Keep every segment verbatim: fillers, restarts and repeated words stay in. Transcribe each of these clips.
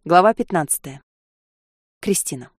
Глава пятнадцатая. Кристина.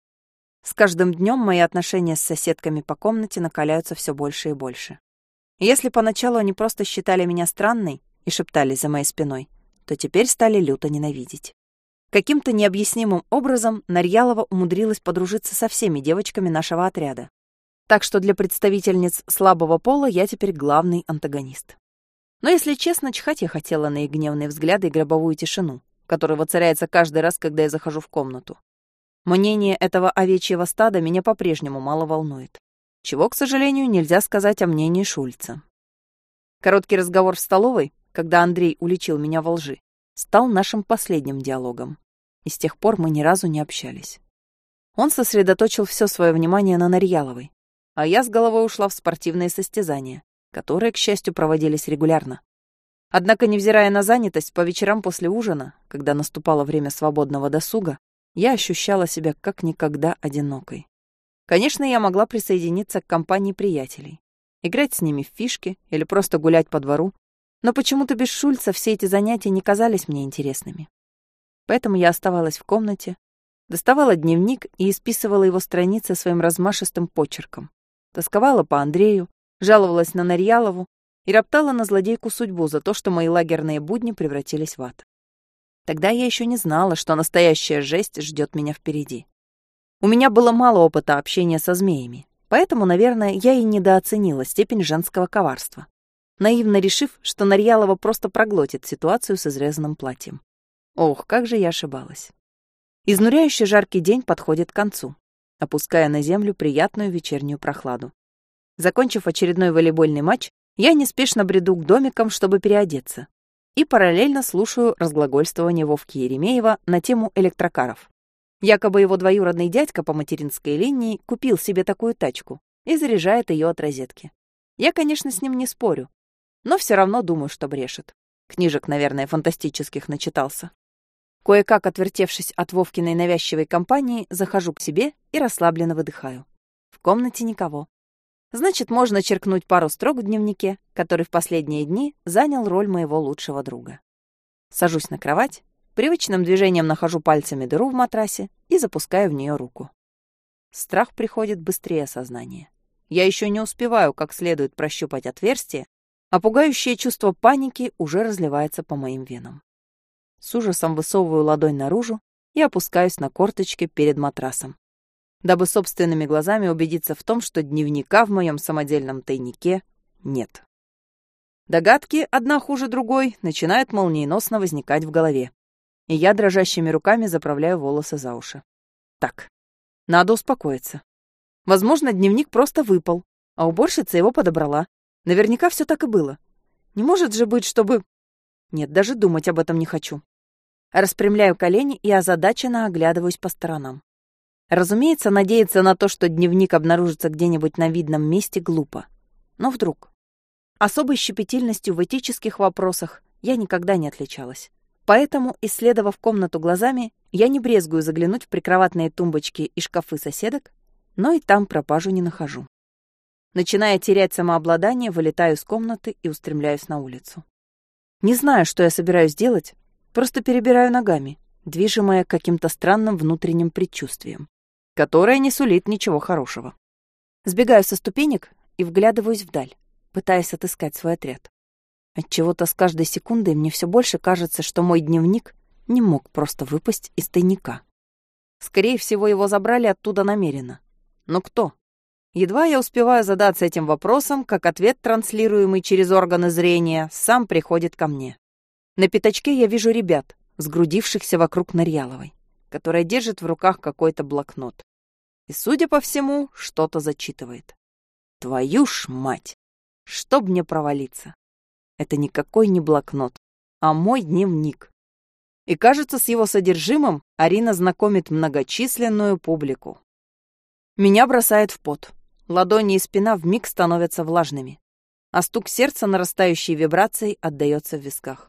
С каждым днем мои отношения с соседками по комнате накаляются все больше и больше. Если поначалу они просто считали меня странной и шептались за моей спиной, то теперь стали люто ненавидеть. Каким-то необъяснимым образом Нарьялова умудрилась подружиться со всеми девочками нашего отряда. Так что для представительниц слабого пола я теперь главный антагонист. Но, если честно, чихать я хотела на их гневные взгляды и гробовую тишину, которая воцаряется каждый раз, когда я захожу в комнату. Мнение этого овечьего стада меня по-прежнему мало волнует. Чего, к сожалению, нельзя сказать о мнении Шульца. Короткий разговор в столовой, когда Андрей уличил меня во лжи, стал нашим последним диалогом. И с тех пор мы ни разу не общались. Он сосредоточил все свое внимание на Нарьяловой, а я с головой ушла в спортивные состязания, которые, к счастью, проводились регулярно. Однако, невзирая на занятость, по вечерам после ужина, когда наступало время свободного досуга, я ощущала себя как никогда одинокой. Конечно, я могла присоединиться к компании приятелей, играть с ними в фишки или просто гулять по двору, но почему-то без Шульца все эти занятия не казались мне интересными. Поэтому я оставалась в комнате, доставала дневник и исписывала его страницы своим размашистым почерком, тосковала по Андрею, жаловалась на Нарьялову и роптала на злодейку судьбу за то, что мои лагерные будни превратились в ад. Тогда я еще не знала, что настоящая жесть ждет меня впереди. У меня было мало опыта общения со змеями, поэтому, наверное, я и недооценила степень женского коварства, наивно решив, что Нарьялова просто проглотит ситуацию с изрезанным платьем. Ох, как же я ошибалась. Изнуряющий жаркий день подходит к концу, опуская на землю приятную вечернюю прохладу. Закончив очередной волейбольный матч, я неспешно бреду к домикам, чтобы переодеться, и параллельно слушаю разглагольствование Вовки Еремеева на тему электрокаров. Якобы его двоюродный дядька по материнской линии купил себе такую тачку и заряжает ее от розетки. Я, конечно, с ним не спорю, но все равно думаю, что брешет. Книжек, наверное, фантастических начитался. Кое-как отвертевшись от Вовкиной навязчивой компании, захожу к себе и расслабленно выдыхаю. В комнате никого. Значит, можно черкнуть пару строк в дневнике, который в последние дни занял роль моего лучшего друга. Сажусь на кровать, привычным движением нахожу пальцами дыру в матрасе и запускаю в нее руку. Страх приходит быстрее сознания. Я еще не успеваю как следует прощупать отверстие, а пугающее чувство паники уже разливается по моим венам. С ужасом высовываю ладонь наружу и опускаюсь на корточки перед матрасом, дабы собственными глазами убедиться в том, что дневника в моем самодельном тайнике нет. Догадки, одна хуже другой, начинают молниеносно возникать в голове, и я дрожащими руками заправляю волосы за уши. Так, надо успокоиться. Возможно, дневник просто выпал, а уборщица его подобрала. Наверняка все так и было. Не может же быть, чтобы... Нет, даже думать об этом не хочу. Распрямляю колени и озадаченно оглядываюсь по сторонам. Разумеется, надеяться на то, что дневник обнаружится где-нибудь на видном месте, глупо. Но вдруг. Особой щепетильностью в этических вопросах я никогда не отличалась. Поэтому, исследовав комнату глазами, я не брезгую заглянуть в прикроватные тумбочки и шкафы соседок, но и там пропажу не нахожу. Начиная терять самообладание, вылетаю из комнаты и устремляюсь на улицу. Не знаю, что я собираюсь делать, просто перебираю ногами, движимая каким-то странным внутренним предчувствием, которое не сулит ничего хорошего. Сбегаю со ступенек и вглядываюсь вдаль, пытаясь отыскать свой отряд. Отчего-то с каждой секундой мне все больше кажется, что мой дневник не мог просто выпасть из тайника. Скорее всего, его забрали оттуда намеренно. Но кто? Едва я успеваю задаться этим вопросом, как ответ, транслируемый через органы зрения, сам приходит ко мне. На пятачке я вижу ребят, сгрудившихся вокруг Нарьяловой, которая держит в руках какой-то блокнот. И, судя по всему, что-то зачитывает. Твою ж мать! Чтоб мне провалиться! Это никакой не блокнот, а мой дневник. И, кажется, с его содержимым Арина знакомит многочисленную публику. Меня бросает в пот. Ладони и спина вмиг становятся влажными, а стук сердца, нарастающей вибрацией, отдаётся в висках.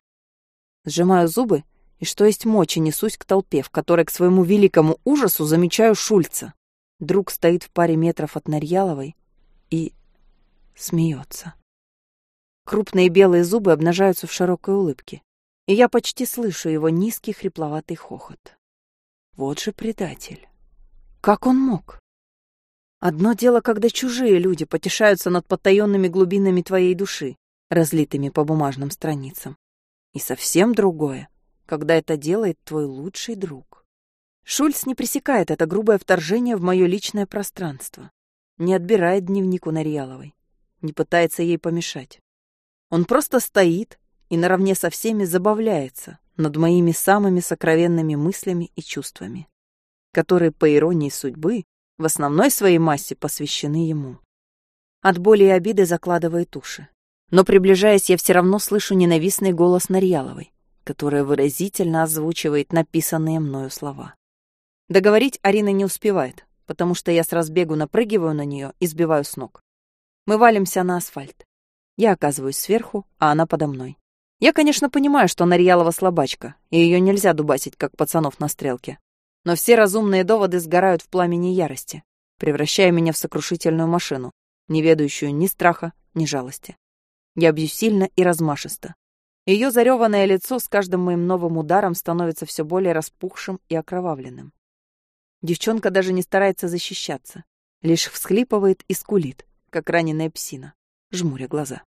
Сжимаю зубы и, что есть мочи, несусь к толпе, в которой к своему великому ужасу замечаю Шульца. Друг стоит в паре метров от Нарьяловой и смеется. Крупные белые зубы обнажаются в широкой улыбке. и я почти слышу его низкий хрипловатый хохот. Вот же предатель. Как он мог? Одно дело, когда чужие люди потешаются над потаенными глубинами твоей души, разлитыми по бумажным страницам. И совсем другое, когда это делает твой лучший друг. Шульц не пресекает это грубое вторжение в мое личное пространство, не отбирает дневник у Нарьяловой, не пытается ей помешать. Он просто стоит и наравне со всеми забавляется над моими самыми сокровенными мыслями и чувствами, которые, по иронии судьбы, в основной своей массе посвящены ему. От боли и обиды закладывает уши. Но, приближаясь, я все равно слышу ненавистный голос Нарьяловой, которая выразительно озвучивает написанные мною слова. Договорить Арина не успевает, потому что я с разбегу напрыгиваю на нее и сбиваю с ног. Мы валимся на асфальт. Я оказываюсь сверху, а она подо мной. Я, конечно, понимаю, что Нарьялова слабачка, и ее нельзя дубасить, как пацанов на стрелке. Но все разумные доводы сгорают в пламени ярости, превращая меня в сокрушительную машину, не ведающую ни страха, ни жалости. Я бью сильно и размашисто. Ее зареванное лицо с каждым моим новым ударом становится все более распухшим и окровавленным. Девчонка даже не старается защищаться, лишь всхлипывает и скулит, как раненая псина, жмуря глаза.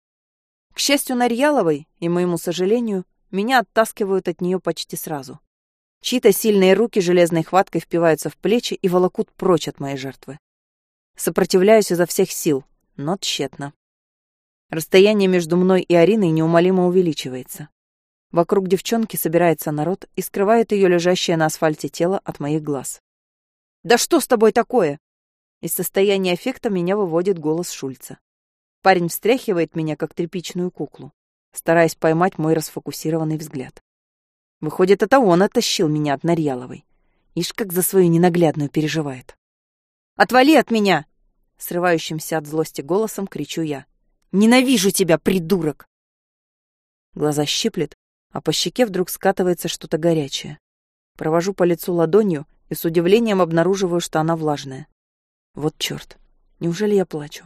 К счастью Нарьяловой и моему сожалению, меня оттаскивают от нее почти сразу. Чьи-то сильные руки железной хваткой впиваются в плечи и волокут прочь от моей жертвы. Сопротивляюсь изо всех сил, но тщетно. Расстояние между мной и Ариной неумолимо увеличивается. Вокруг девчонки собирается народ и скрывает ее лежащее на асфальте тело от моих глаз. «Да что с тобой такое?» Из состояния аффекта меня выводит голос Шульца. Парень встряхивает меня, как тряпичную куклу, стараясь поймать мой расфокусированный взгляд. Выходит, это он оттащил меня от Нарьяловой. Ишь, как за свою ненаглядную переживает. «Отвали от меня!» Срывающимся от злости голосом кричу я. «Ненавижу тебя, придурок!» Глаза щиплет, а по щеке вдруг скатывается что-то горячее. Провожу по лицу ладонью и с удивлением обнаруживаю, что она влажная. Вот черт, неужели я плачу?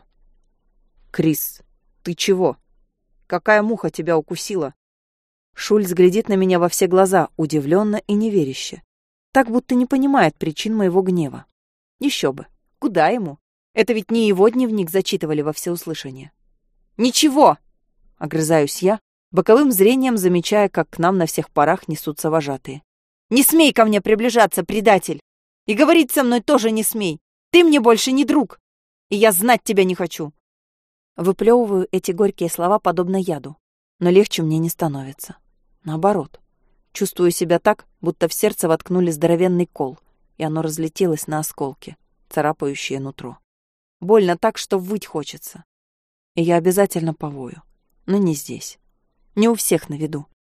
«Крис, ты чего? Какая муха тебя укусила?» Шульц глядит на меня во все глаза, удивленно и неверяще. Так, будто не понимает причин моего гнева. Еще бы. Куда ему? Это ведь не его дневник зачитывали во всеуслышание. «Ничего!» — огрызаюсь я, боковым зрением замечая, как к нам на всех парах несутся вожатые. «Не смей ко мне приближаться, предатель! И говорить со мной тоже не смей! Ты мне больше не друг! И я знать тебя не хочу!» Выплевываю эти горькие слова подобно яду, но легче мне не становится. Наоборот, чувствую себя так, будто в сердце воткнули здоровенный кол, и оно разлетелось на осколки, царапающие нутро. Больно так, что выть хочется. И я обязательно повою, но не здесь, не у всех на виду.